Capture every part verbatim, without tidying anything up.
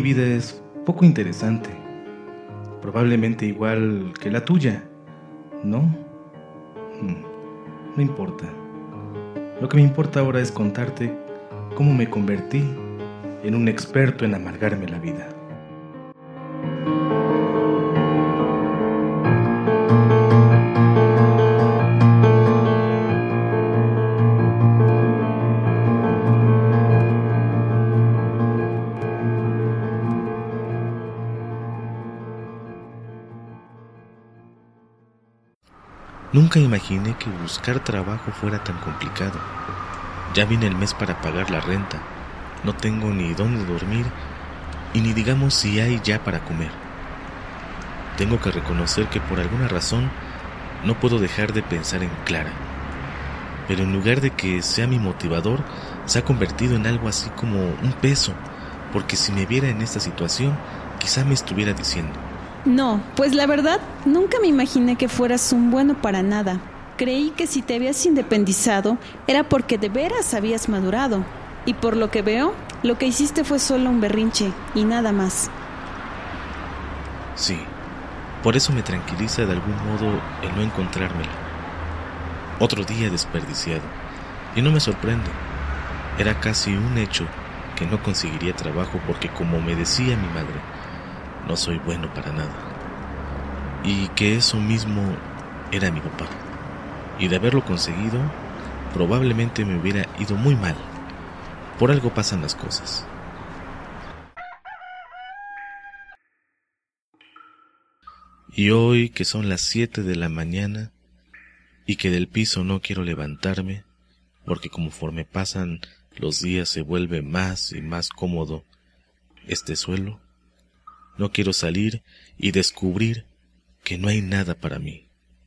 vida es poco interesante, probablemente igual que la tuya, ¿no? No importa. Lo que me importa ahora es contarte cómo me convertí en un experto en amargarme la vida. Nunca imaginé que buscar trabajo fuera tan complicado. Ya viene el mes para pagar la renta. No tengo ni dónde dormir y ni digamos si hay ya para comer. Tengo que reconocer que por alguna razón no puedo dejar de pensar en Clara. Pero en lugar de que sea mi motivador, se ha convertido en algo así como un peso, porque si me viera en esta situación, quizá me estuviera diciendo: no, pues la verdad, nunca me imaginé que fueras un bueno para nada. Creí que si te habías independizado era porque de veras habías madurado. Y por lo que veo, lo que hiciste fue solo un berrinche y nada más. Sí, por eso me tranquiliza de algún modo el no encontrármela. Otro día desperdiciado. Y no me sorprende. Era casi un hecho que no conseguiría trabajo porque, como me decía mi madre, no soy bueno para nada. Y que eso mismo era mi papá. Y de haberlo conseguido, probablemente me hubiera ido muy mal. Por algo pasan las cosas. Y hoy, que son las siete de la mañana, y que del piso no quiero levantarme, porque conforme pasan los días se vuelve más y más cómodo este suelo, no quiero salir y descubrir que no hay nada para mí.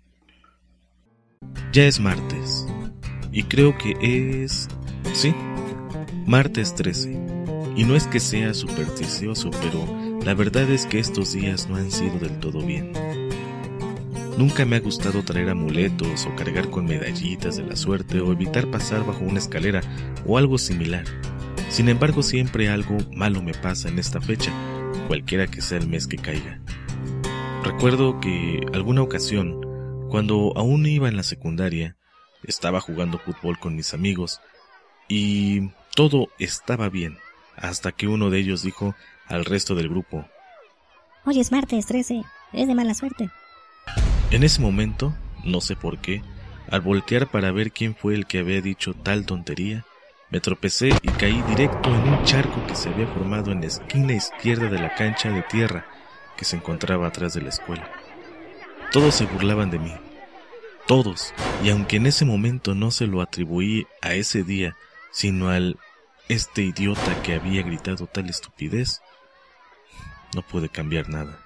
Ya es martes, y creo que es... sí, martes trece. Y no es que sea supersticioso, pero la verdad es que estos días no han sido del todo bien. Nunca me ha gustado traer amuletos o cargar con medallitas de la suerte o evitar pasar bajo una escalera o algo similar. Sin embargo, siempre algo malo me pasa en esta fecha, cualquiera que sea el mes que caiga. Recuerdo que alguna ocasión, cuando aún iba en la secundaria, estaba jugando fútbol con mis amigos y todo estaba bien, hasta que uno de ellos dijo al resto del grupo: Hoy es martes trece, es de mala suerte. En ese momento, no sé por qué, al voltear para ver quién fue el que había dicho tal tontería, me tropecé y caí directo en un charco que se había formado en la esquina izquierda de la cancha de tierra que se encontraba atrás de la escuela. Todos se burlaban de mí, todos, y aunque en ese momento no se lo atribuí a ese día, sino al este idiota que había gritado tal estupidez, no pude cambiar nada.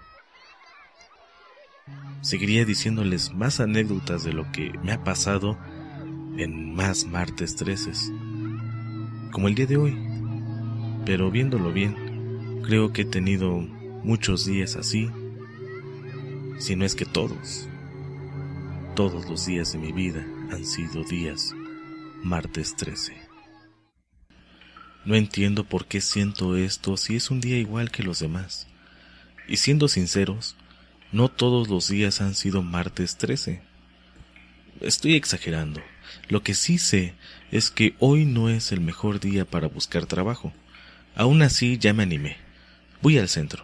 Seguiría diciéndoles más anécdotas de lo que me ha pasado en más martes trece, como el día de hoy, pero viéndolo bien, creo que he tenido muchos días así, si no es que todos, todos los días de mi vida han sido días martes trece. No entiendo por qué siento esto si es un día igual que los demás, y siendo sinceros, no todos los días han sido martes trece. Estoy exagerando. Lo que sí sé es que hoy no es el mejor día para buscar trabajo. Aún así ya me animé. Voy al centro.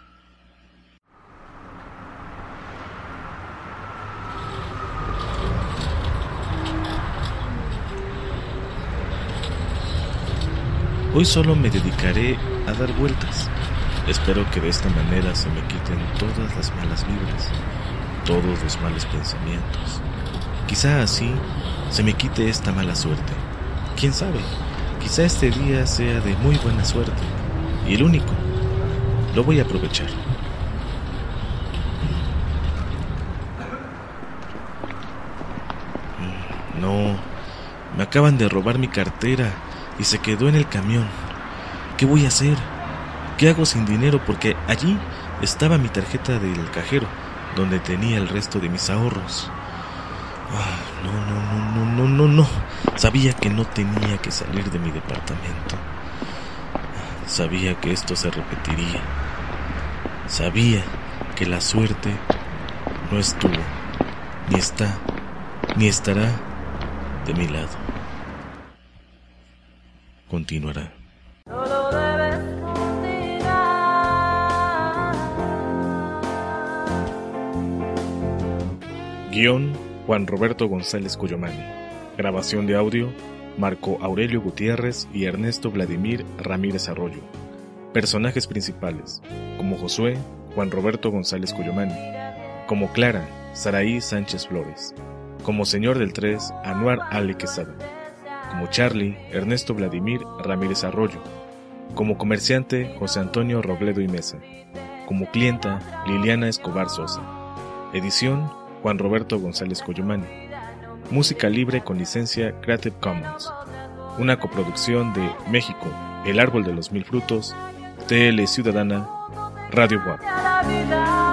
Hoy solo me dedicaré a dar vueltas. Espero que de esta manera se me quiten todas las malas vibras, todos los malos pensamientos. Quizá así se me quite esta mala suerte. ¿Quién sabe? Quizá este día sea de muy buena suerte, y el único. Lo voy a aprovechar. No, me acaban de robar mi cartera y se quedó en el camión. ¿Qué voy a hacer? ¿Qué hago sin dinero? Porque allí estaba mi tarjeta del cajero, donde tenía el resto de mis ahorros. Ah, no, no, no, no, no, no, no. Sabía que no tenía que salir de mi departamento. Sabía que esto se repetiría. Sabía que la suerte no estuvo, ni está, ni estará de mi lado. Continuará. Guión: Juan Roberto González Cuyomani. Grabación de audio: Marco Aurelio Gutiérrez y Ernesto Vladimir Ramírez Arroyo. Personajes principales: como Josué, Juan Roberto González Cuyomani; como Clara, Saraí Sánchez Flores; como Señor del Tres, Anuar Ale Quesada; como Charlie, Ernesto Vladimir Ramírez Arroyo; como comerciante, José Antonio Robledo y Mesa; como clienta, Liliana Escobar Sosa. Edición: Juan Roberto González Cuyomani. Música libre con licencia Creative Commons. Una coproducción de México, El Árbol de los Mil Frutos, T L Ciudadana, Radio W A P.